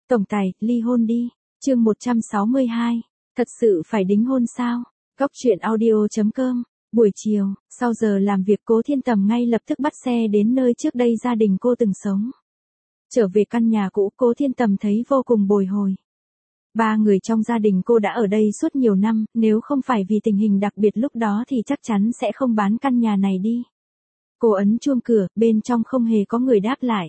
Tổng tài, ly hôn đi. Chương 162. Thật sự phải đính hôn sao? Góc truyện audio.com. Buổi chiều, sau giờ làm việc Cố Thiên Tầm ngay lập tức bắt xe đến nơi trước đây gia đình cô từng sống. Trở về căn nhà cũ, Cố Thiên Tầm thấy vô cùng bồi hồi. Ba người trong gia đình cô đã ở đây suốt nhiều năm, nếu không phải vì tình hình đặc biệt lúc đó thì chắc chắn sẽ không bán căn nhà này đi. Cô ấn chuông cửa, bên trong không hề có người đáp lại.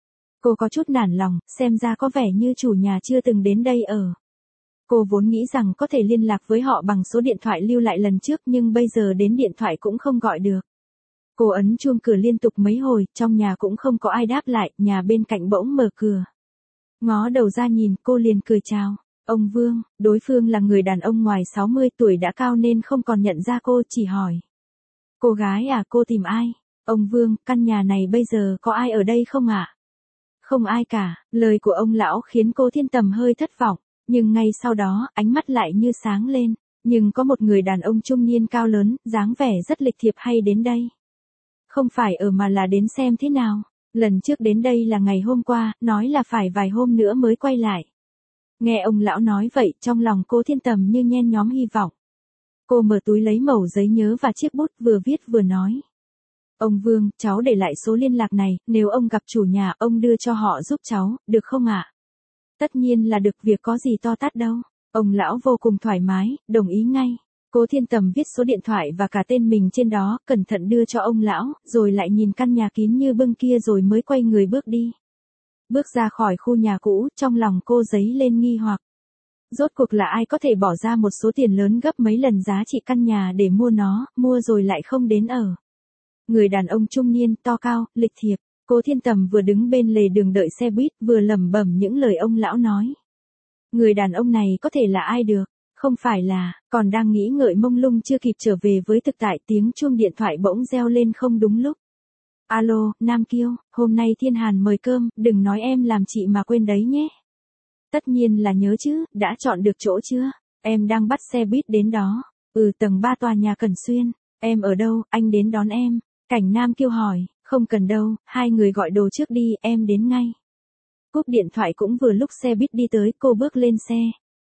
Cô có chút nản lòng, xem ra có vẻ như chủ nhà chưa từng đến đây ở. Cô vốn nghĩ rằng có thể liên lạc với họ bằng số điện thoại lưu lại lần trước nhưng bây giờ đến điện thoại cũng không gọi được. Cô ấn chuông cửa liên tục mấy hồi, trong nhà cũng không có ai đáp lại, nhà bên cạnh bỗng mở cửa. Ngó đầu ra nhìn, cô liền cười chào. Ông Vương, đối phương là người đàn ông ngoài 60 tuổi đã cao nên không còn nhận ra cô, chỉ hỏi. Cô gái à, cô tìm ai? Ông Vương, căn nhà này bây giờ có ai ở đây không ạ? Không ai cả, lời của ông lão khiến cô Thiên Tầm hơi thất vọng, nhưng ngay sau đó, ánh mắt lại như sáng lên. Nhưng có một người đàn ông trung niên cao lớn, dáng vẻ rất lịch thiệp hay đến đây. Không phải ở mà là đến xem thế nào. Lần trước đến đây là ngày hôm qua, nói là phải vài hôm nữa mới quay lại. Nghe ông lão nói vậy, trong lòng cô Thiên Tầm như nhen nhóm hy vọng. Cô mở túi lấy mẩu giấy nhớ và chiếc bút vừa viết vừa nói. Ông Vương, cháu để lại số liên lạc này, nếu ông gặp chủ nhà, ông đưa cho họ giúp cháu, được không ạ? Tất nhiên là được, việc có gì to tát đâu. Ông lão vô cùng thoải mái, đồng ý ngay. Cố Thiên Tầm viết số điện thoại và cả tên mình trên đó, cẩn thận đưa cho ông lão, rồi lại nhìn căn nhà kín như bưng kia rồi mới quay người bước đi. Bước ra khỏi khu nhà cũ, trong lòng cô dấy lên nghi hoặc. Rốt cuộc là ai có thể bỏ ra một số tiền lớn gấp mấy lần giá trị căn nhà để mua nó, mua rồi lại không đến ở. Người đàn ông trung niên, to cao, lịch thiệp. Cố Thiên Tầm vừa đứng bên lề đường đợi xe buýt, vừa lẩm bẩm những lời ông lão nói. Người đàn ông này có thể là ai được? Không phải là, còn đang nghĩ ngợi mông lung chưa kịp trở về với thực tại, tiếng chuông điện thoại bỗng reo lên không đúng lúc. Alo, Nam Kiêu, hôm nay Thiên Hàn mời cơm, đừng nói em làm chị mà quên đấy nhé. Tất nhiên là nhớ chứ, đã chọn được chỗ chưa? Em đang bắt xe buýt đến đó. Tầng 3 tòa nhà Cẩn Xuyên. Em ở đâu, anh đến đón em. Cảnh Nam Kiêu hỏi, không cần đâu, hai người gọi đồ trước đi, em đến ngay. Cúp điện thoại cũng vừa lúc xe buýt đi tới, cô bước lên xe.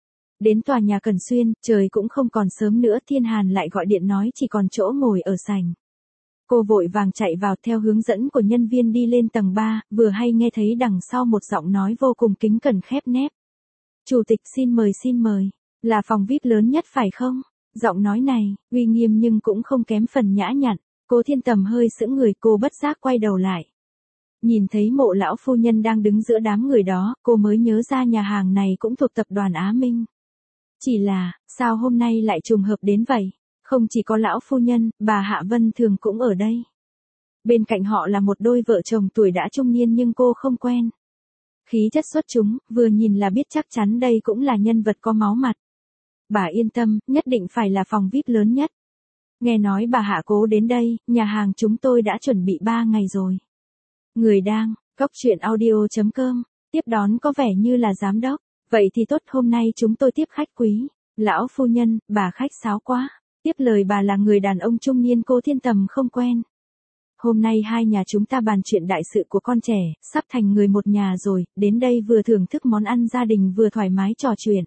Đến tòa nhà Cẩn Xuyên, trời cũng không còn sớm nữa, Thiên Hàn lại gọi điện nói chỉ còn chỗ ngồi ở sảnh. Cô vội vàng chạy vào theo hướng dẫn của nhân viên đi lên tầng 3, vừa hay nghe thấy đằng sau một giọng nói vô cùng kính cẩn khép nép. Chủ tịch xin mời, là phòng VIP lớn nhất phải không? Giọng nói này, uy nghiêm nhưng cũng không kém phần nhã nhặn. Cố Thiên Tầm hơi sững người, cô bất giác quay đầu lại. Nhìn thấy Mộ lão phu nhân đang đứng giữa đám người đó, cô mới nhớ ra nhà hàng này cũng thuộc tập đoàn Á Minh. Chỉ là, sao hôm nay lại trùng hợp đến vậy? Không chỉ có lão phu nhân, bà Hạ Vân Thường cũng ở đây. Bên cạnh họ là một đôi vợ chồng tuổi đã trung niên nhưng cô không quen. Khí chất xuất chúng, vừa nhìn là biết chắc chắn đây cũng là nhân vật có máu mặt. Bà yên tâm, nhất định phải là phòng VIP lớn nhất. Nghe nói bà Hạ Cố đến đây, nhà hàng chúng tôi đã chuẩn bị 3 ngày rồi. Người đang, góc truyện audio.com, tiếp đón có vẻ như là giám đốc. Vậy thì tốt, hôm nay chúng tôi tiếp khách quý. Lão phu nhân, bà khách sáo quá. Tiếp lời bà là người đàn ông trung niên cô Thiên Tầm không quen. Hôm nay hai nhà chúng ta bàn chuyện đại sự của con trẻ, sắp thành người một nhà rồi, đến đây vừa thưởng thức món ăn gia đình vừa thoải mái trò chuyện.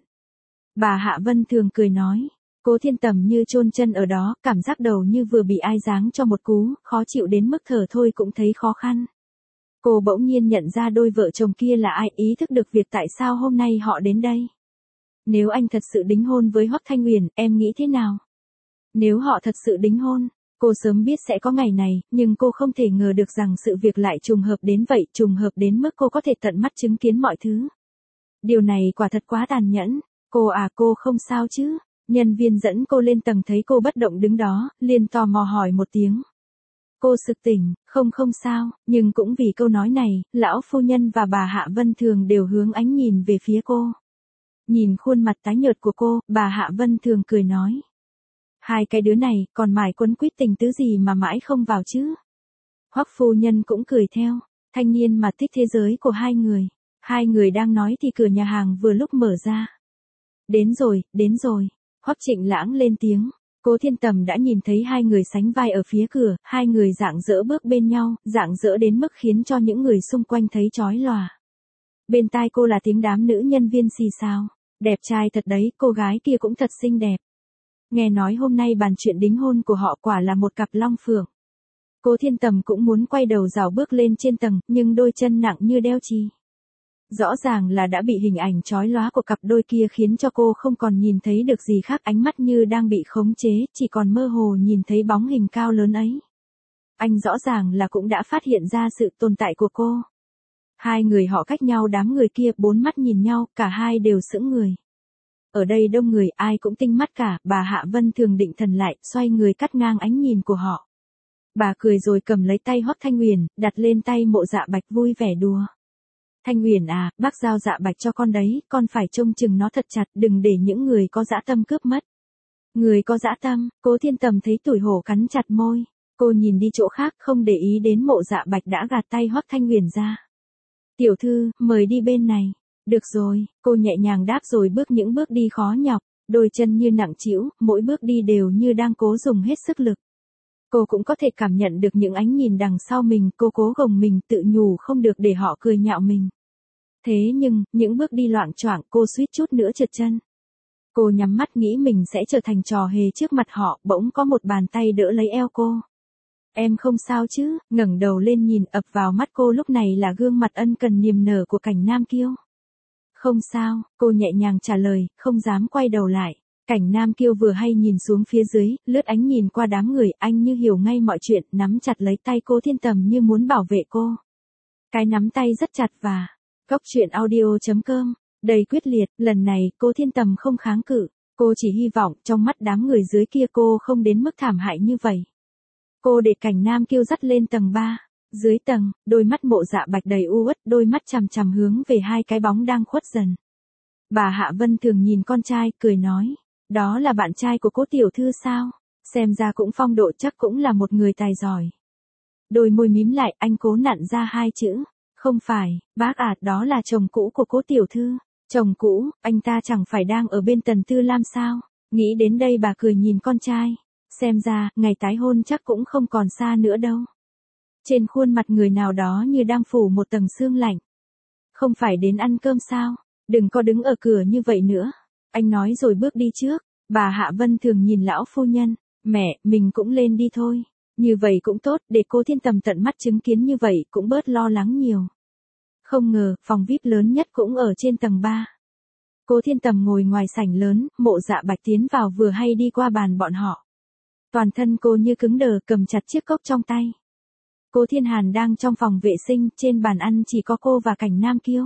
Bà Hạ Vân Thường cười nói. Cố Thiên Tầm như chôn chân ở đó, cảm giác đầu như vừa bị ai giáng cho một cú, khó chịu đến mức thở thôi cũng thấy khó khăn. Cô bỗng nhiên nhận ra đôi vợ chồng kia là ai, ý thức được việc tại sao hôm nay họ đến đây. Nếu anh thật sự đính hôn với Hoắc Thanh Uyển, em nghĩ thế nào? Nếu họ thật sự đính hôn, cô sớm biết sẽ có ngày này, nhưng cô không thể ngờ được rằng sự việc lại trùng hợp đến vậy, trùng hợp đến mức cô có thể tận mắt chứng kiến mọi thứ. Điều này quả thật quá tàn nhẫn. Cô không sao chứ? Nhân viên dẫn cô lên tầng thấy cô bất động đứng đó, liền tò mò hỏi một tiếng. Cô sực tỉnh, không sao, nhưng cũng vì câu nói này, lão phu nhân và bà Hạ Vân Thường đều hướng ánh nhìn về phía cô. Nhìn khuôn mặt tái nhợt của cô, bà Hạ Vân Thường cười nói. Hai cái đứa này, còn mải quấn quýt tình tứ gì mà mãi không vào chứ? Hoắc phu nhân cũng cười theo, thanh niên mà thích thế giới của hai người. Hai người đang nói thì cửa nhà hàng vừa lúc mở ra. Đến rồi. Hoắc Trịnh Lãng lên tiếng. Cố Thiên Tầm đã nhìn thấy hai người sánh vai ở phía cửa, hai người rạng rỡ bước bên nhau, rạng rỡ đến mức khiến cho những người xung quanh thấy chói lòa. Bên tai cô là tiếng đám nữ nhân viên xì xào. Đẹp trai thật đấy, cô gái kia cũng thật xinh đẹp. Nghe nói hôm nay bàn chuyện đính hôn của họ quả là một cặp long phượng. Cố Thiên Tầm cũng muốn quay đầu rảo bước lên trên tầng, nhưng đôi chân nặng như đeo chì. Rõ ràng là đã bị hình ảnh chói lóa của cặp đôi kia khiến cho cô không còn nhìn thấy được gì khác, ánh mắt như đang bị khống chế, chỉ còn mơ hồ nhìn thấy bóng hình cao lớn ấy. Anh rõ ràng là cũng đã phát hiện ra sự tồn tại của cô. Hai người họ cách nhau đám người kia, bốn mắt nhìn nhau, cả hai đều sững người. Ở đây đông người, ai cũng tinh mắt cả, bà Hạ Vân Thường định thần lại, xoay người cắt ngang ánh nhìn của họ. Bà cười rồi cầm lấy tay Hoắc Thanh Huyền, đặt lên tay Mộ Dạ Bạch vui vẻ đùa. Thanh Huyền à, bác giao Dạ Bạch cho con đấy, con phải trông chừng nó thật chặt, đừng để những người có dã tâm cướp mất. Người có dã tâm, Cố Thiên Tầm thấy tủi hổ cắn chặt môi. Cô nhìn đi chỗ khác không để ý đến Mộ Dạ Bạch đã gạt tay Hoắc Thanh Huyền ra. Tiểu thư, mời đi bên này. Được rồi, cô nhẹ nhàng đáp rồi bước những bước đi khó nhọc, đôi chân như nặng trĩu, mỗi bước đi đều như đang cố dùng hết sức lực. Cô cũng có thể cảm nhận được những ánh nhìn đằng sau mình, cô cố gồng mình tự nhủ không được để họ cười nhạo mình. Thế nhưng, những bước đi loạng choạng cô suýt chút nữa trượt chân. Cô nhắm mắt nghĩ mình sẽ trở thành trò hề trước mặt họ, bỗng có một bàn tay đỡ lấy eo cô. Em không sao chứ, ngẩng đầu lên nhìn ập vào mắt cô lúc này là gương mặt ân cần niềm nở của Cảnh Nam Kiêu. Không sao, cô nhẹ nhàng trả lời, không dám quay đầu lại. Cảnh Nam Kiêu vừa hay nhìn xuống phía dưới, lướt ánh nhìn qua đám người, anh như hiểu ngay mọi chuyện, nắm chặt lấy tay Cố Thiên Tầm như muốn bảo vệ cô. Cái nắm tay rất chặt và... Cốc truyện audio.com, đầy quyết liệt, lần này Cố Thiên Tầm không kháng cự, cô chỉ hy vọng trong mắt đám người dưới kia cô không đến mức thảm hại như vậy. Cô để Cảnh Nam Kiêu dắt lên tầng 3. Dưới tầng, đôi mắt Mộ Dạ Bạch đầy u uất, đôi mắt chằm chằm hướng về hai cái bóng đang khuất dần. Bà Hạ Vân Thường nhìn con trai, cười nói, đó là bạn trai của Cố tiểu thư sao? Xem ra cũng phong độ, chắc cũng là một người tài giỏi. Đôi môi mím lại, anh cố nặn ra hai chữ, không phải, bác ạ, đó là chồng cũ của Cố tiểu thư. Chồng cũ, anh ta chẳng phải đang ở bên Tần Tư Lam sao? Nghĩ đến đây bà cười nhìn con trai, xem ra, ngày tái hôn chắc cũng không còn xa nữa đâu. Trên khuôn mặt người nào đó như đang phủ một tầng sương lạnh. Không phải đến ăn cơm sao? Đừng có đứng ở cửa như vậy nữa. Anh nói rồi bước đi trước. Bà Hạ Vân Thường nhìn lão phu nhân. Mẹ, mình cũng lên đi thôi. Như vậy cũng tốt, để Cố Thiên Tầm tận mắt chứng kiến như vậy cũng bớt lo lắng nhiều. Không ngờ, phòng VIP lớn nhất cũng ở trên tầng 3. Cố Thiên Tầm ngồi ngoài sảnh lớn, Mộ Dạ Bạch tiến vào vừa hay đi qua bàn bọn họ. Toàn thân cô như cứng đờ, cầm chặt chiếc cốc trong tay. Cố Thiên Hàn đang trong phòng vệ sinh, trên bàn ăn chỉ có cô và Cảnh Nam Kiêu.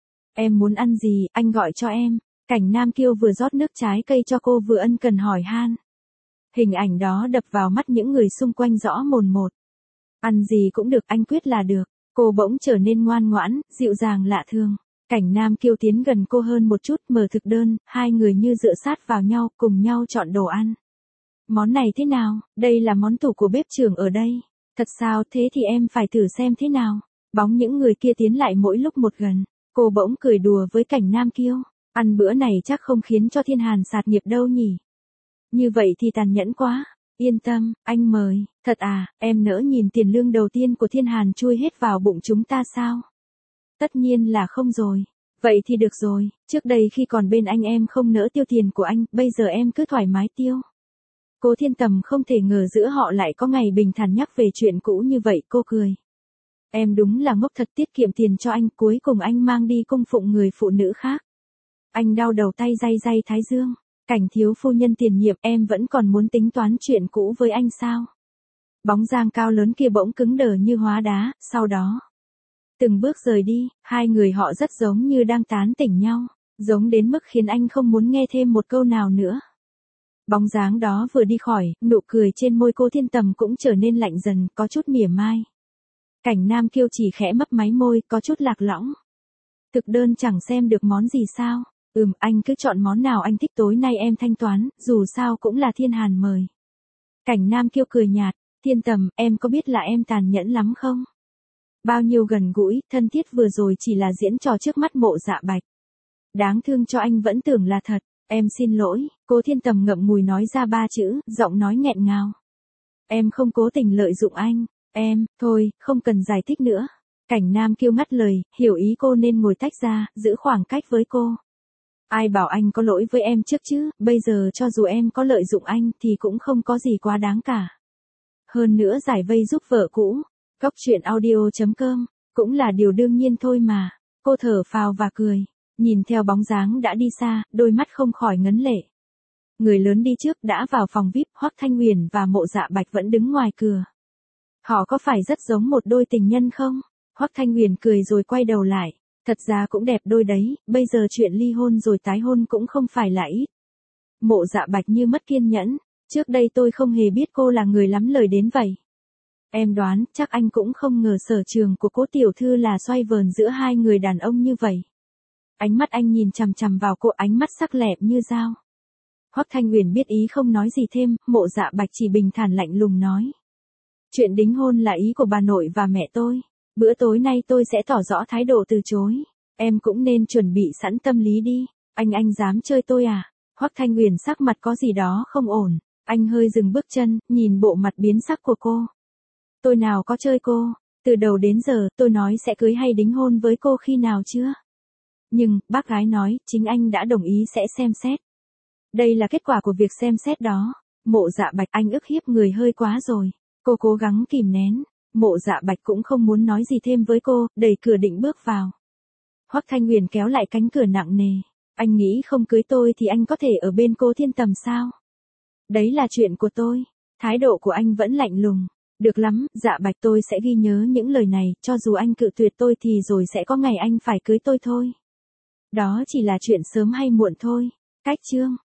Em muốn ăn gì, anh gọi cho em. Cảnh Nam Kiêu vừa rót nước trái cây cho cô vừa ân cần hỏi han. Hình ảnh đó đập vào mắt những người xung quanh rõ mồn một. Ăn gì cũng được, anh quyết là được. Cô bỗng trở nên ngoan ngoãn, dịu dàng lạ thường. Cảnh Nam Kiêu tiến gần cô hơn một chút, mở thực đơn, hai người như dựa sát vào nhau, cùng nhau chọn đồ ăn. Món này thế nào, đây là món tủ của bếp trưởng ở đây. Thật sao, thế thì em phải thử xem thế nào. Bóng những người kia tiến lại mỗi lúc một gần. Cô bỗng cười đùa với Cảnh Nam Kiêu. Ăn bữa này chắc không khiến cho Thiên Hàn sạt nghiệp đâu nhỉ. Như vậy thì tàn nhẫn quá. Yên tâm, anh mời. Thật à, em nỡ nhìn tiền lương đầu tiên của Thiên Hàn chui hết vào bụng chúng ta sao? Tất nhiên là không rồi. Vậy thì được rồi, trước đây khi còn bên anh em không nỡ tiêu tiền của anh, bây giờ em cứ thoải mái tiêu. Cố Thiên Tầm không thể ngờ giữa họ lại có ngày bình thản nhắc về chuyện cũ như vậy, cô cười. Em đúng là ngốc thật, tiết kiệm tiền cho anh, cuối cùng anh mang đi cung phụng người phụ nữ khác. Anh đau đầu tay day day thái dương. Cảnh thiếu phu nhân tiền nhiệm, em vẫn còn muốn tính toán chuyện cũ với anh sao? Bóng dáng cao lớn kia bỗng cứng đờ như hóa đá, sau đó. Từng bước rời đi, hai người họ rất giống như đang tán tỉnh nhau, giống đến mức khiến anh không muốn nghe thêm một câu nào nữa. Bóng dáng đó vừa đi khỏi, nụ cười trên môi Cố Thiên Tầm cũng trở nên lạnh dần, có chút mỉa mai. Cảnh Nam Kiêu chỉ khẽ mấp máy môi, có chút lạc lõng. Thực đơn chẳng xem được món gì sao? Anh cứ chọn món nào anh thích, tối nay em thanh toán, dù sao cũng là Thiên Hàn mời. Cảnh Nam Kiêu cười nhạt, Thiên Tầm, em có biết là em tàn nhẫn lắm không? Bao nhiêu gần gũi, thân thiết vừa rồi chỉ là diễn trò trước mắt Mộ Dạ Bạch. Đáng thương cho anh vẫn tưởng là thật. Em xin lỗi, Cố Thiên Tầm ngậm ngùi nói ra 3 chữ, giọng nói nghẹn ngào. Em không cố tình lợi dụng anh, thôi, không cần giải thích nữa. Cảnh Nam Kiêu ngắt lời, hiểu ý cô nên ngồi tách ra, giữ khoảng cách với cô. Ai bảo anh có lỗi với em trước chứ, bây giờ cho dù em có lợi dụng anh thì cũng không có gì quá đáng cả. Hơn nữa giải vây giúp vợ cũ, Cóc truyện audio.com, cũng là điều đương nhiên thôi mà. Cô thở phào và cười, nhìn theo bóng dáng đã đi xa, đôi mắt không khỏi ngấn lệ. Người lớn đi trước đã vào phòng VIP, Hoắc Thanh Huyền và Mộ Dạ Bạch vẫn đứng ngoài cửa. Họ có phải rất giống một đôi tình nhân không? Hoắc Thanh Huyền cười rồi quay đầu lại. Thật ra cũng đẹp đôi đấy, bây giờ chuyện ly hôn rồi tái hôn cũng không phải là ít. Mộ Dạ Bạch như mất kiên nhẫn. Trước đây tôi không hề biết cô là người lắm lời đến vậy. Em đoán, chắc anh cũng không ngờ sở trường của Cố tiểu thư là xoay vờn giữa hai người đàn ông như vậy. Ánh mắt anh nhìn chằm chằm vào cô, ánh mắt sắc lẹm như dao. Hoắc Thanh Huyền biết ý không nói gì thêm, Mộ Dạ Bạch chỉ bình thản lạnh lùng nói. Chuyện đính hôn là ý của bà nội và mẹ tôi. Bữa tối nay tôi sẽ tỏ rõ thái độ từ chối. Em cũng nên chuẩn bị sẵn tâm lý đi. Anh dám chơi tôi à? Hoắc Thanh Huyền sắc mặt có gì đó không ổn. Anh hơi dừng bước chân, nhìn bộ mặt biến sắc của cô. Tôi nào có chơi cô. Từ đầu đến giờ tôi nói sẽ cưới hay đính hôn với cô khi nào chưa? Nhưng, bác gái nói, chính anh đã đồng ý sẽ xem xét. Đây là kết quả của việc xem xét đó. Mộ Dạ Bạch, anh ức hiếp người hơi quá rồi. Cô cố gắng kìm nén. Mộ Dạ Bạch cũng không muốn nói gì thêm với cô, đẩy cửa định bước vào. Hoắc Thanh Huyền kéo lại cánh cửa nặng nề. Anh nghĩ không cưới tôi thì anh có thể ở bên Cố Thiên Tầm sao? Đấy là chuyện của tôi. Thái độ của anh vẫn lạnh lùng. Được lắm, Dạ Bạch, tôi sẽ ghi nhớ những lời này, cho dù anh cự tuyệt tôi thì rồi sẽ có ngày anh phải cưới tôi thôi. Đó chỉ là chuyện sớm hay muộn thôi. Cách chương